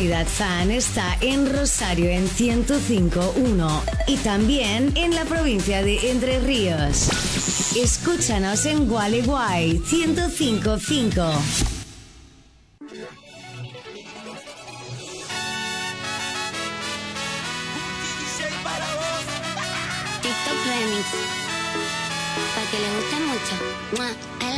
Comunidad Fan está en Rosario en 105.1 y también en la provincia de Entre Ríos. Escúchanos en Gualeguay 105.5. TikTok Remix, para que les guste mucho.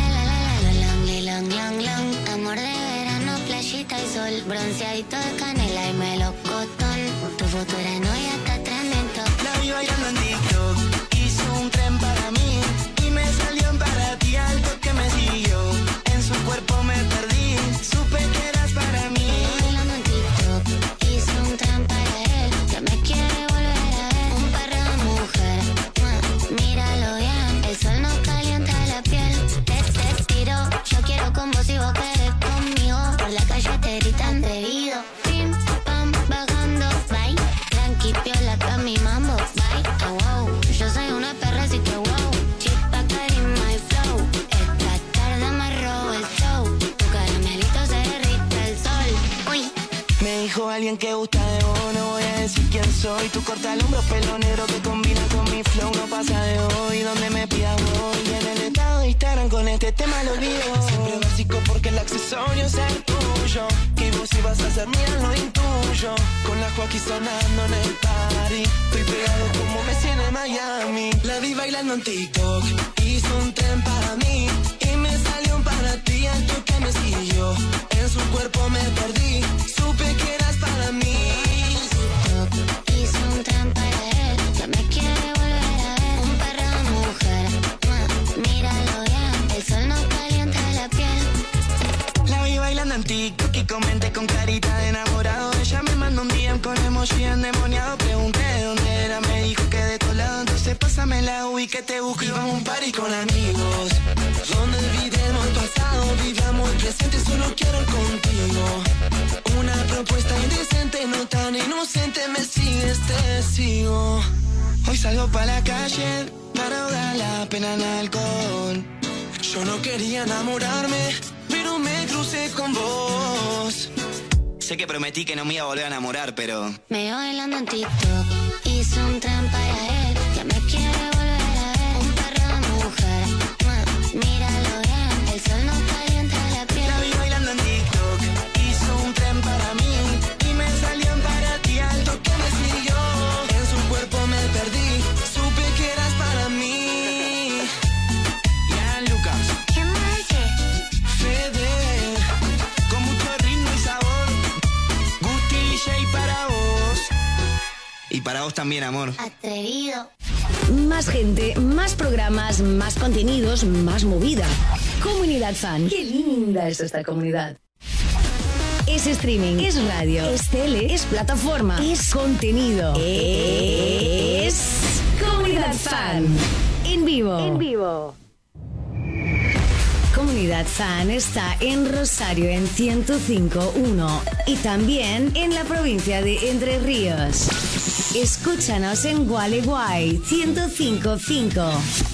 Long, long, long, amor de verano, playita y sol, bronceadito de canela y melocotón. Tu futura novia está tremendo. La vi bailando en TikTok, hizo un tren para mí y me salió en para ti, algo que me siguió. En su cuerpo me perdí, supe que eras para mí. Bailando en TikTok, hizo un tren para él, que me quiere volver a ver. Un perro de mujer, míralo bien, el sol nos calienta la piel. Te tiro, yo quiero con vos y vos querés conmigo. Por la calle te gritan atrevido. Pim, pam, bajando, bye. Tranqui, piola, pa' mi mambo, bye. Oh, wow, yo soy una perra así que wow. Chispa, carisma y flow. Esta tarde me robo el show. Tu caramelito se derrite el sol. Uy. Me dijo alguien que gusta de vos, no voy a decir quién soy. Tu corta el hombro, pelo negro que combina con mi flow. No pasa de hoy, donde me pidas voy. En el estado de Instagram con este tema lo olvido. Siempre básico porque el accesorio es el tuyo. Que vos ibas a ser mía, lo intuyo. Con la Joaquín sonando en el party. Estoy pegado como Messi en el Miami. La vi bailando en TikTok, hizo un tren para mí y me salió un para ti, algo que me siguió. En su cuerpo me perdí, supe que eras para mí. Hizo un tren para él, que me quiere volver a ver. Un perro de mujer, míralo bien, el sol nos calienta la piel. La vi bailando en TikTok y comenté con carita de enamorado. Ella me mandó un DM con emoji endemoniado. Pregunté de dónde era, me dijo que de tu lado. Entonces pásame la UI que te busco y vamos a un party con amigos. Donde olvidemos el pasado, vivamos el presente, solo quiero ir contigo. Una propuesta indecente, no tan inocente, me sigues, te sigo. Hoy salgo pa' la calle para ahogar la pena en alcohol. Yo no quería enamorarme, pero me crucé con vos. Sé que prometí que no me iba a volver a enamorar, pero... Me veo bailando en TikTok, hizo un tren para él, que me quiere volver a ver. Un perro de mujer, míralo bien, el sol nos calienta la piel. La vi bailando en TikTok, hizo un tren para mí y me salió en para ti, algo que me siguió. En su cuerpo me perdí, supe que eras para mí. Ian Lucas, ¿Qué más hace? Fede, con mucho ritmo y sabor. Gusti DJ para vos. Y para vos también, amor. Atrevido. Más gente, más programas, más contenidos, más movida. Comunidad Fan. Qué linda es esta comunidad. Es streaming, es radio, es tele, es plataforma, es contenido. Es Comunidad Fan. En vivo. En vivo. Comunidad Fan está en Rosario en 105.1 y también en la provincia de Entre Ríos. Escúchanos en Gualeguay 105.5.